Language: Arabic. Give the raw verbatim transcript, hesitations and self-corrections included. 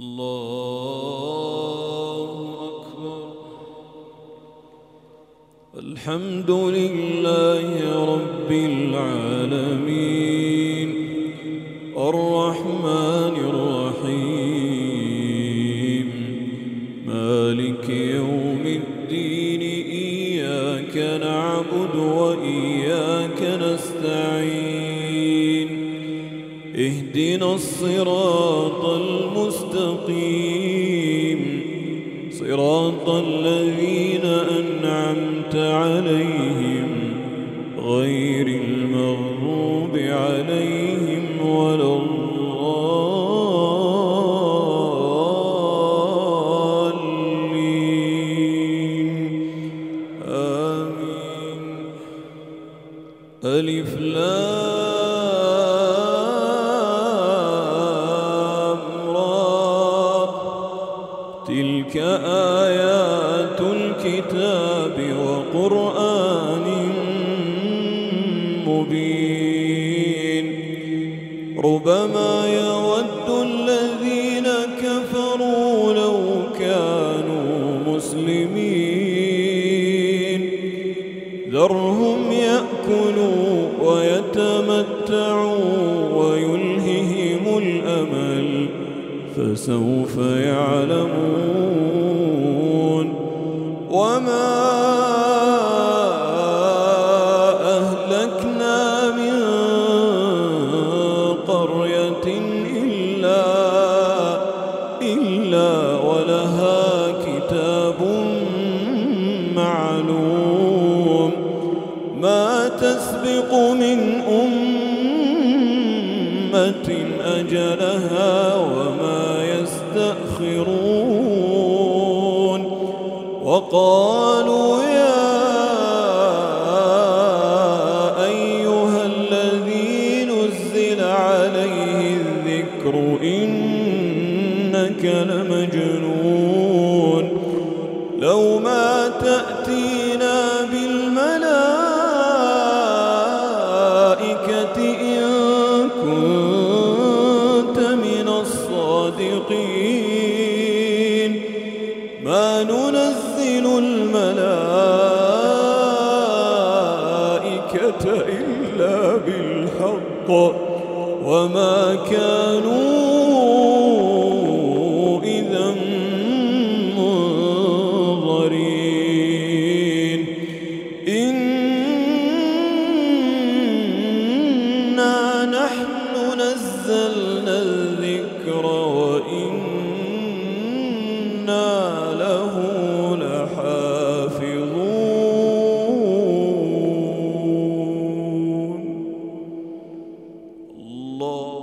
الله أكبر. الحمد لله رب العالمين الرحمن الرحيم مالك يوم الدين إياك نعبد وإياك نستعين اهدنا الصراط المستقيم صراط الذين أنعمت عليهم غير المغضوب عليهم ولا الضالين آمين. ألف لام را تلك آيات الكتاب وقرآن مبين ربما يود الذين كفروا لو كانوا مسلمين ذرهم يأكلوا ويتمتعوا ويلههم الأمل فسوف يعلمون. وما أهلكنا من قرية إلا إلا ولها كتاب معلوم ما تسبق من أمة أجلها وما يستأخرون. وقالوا يا أيها الذي نزل عليه الذكر إنك لمجنون لو ما تأتينا بالملائكة إن كنت من الصادقين ما ننزل الملائكة إلا بالحق وما كانوا إذا منظرين. إنا نحن نزلنا الذكر وإنا له لحافظون. الله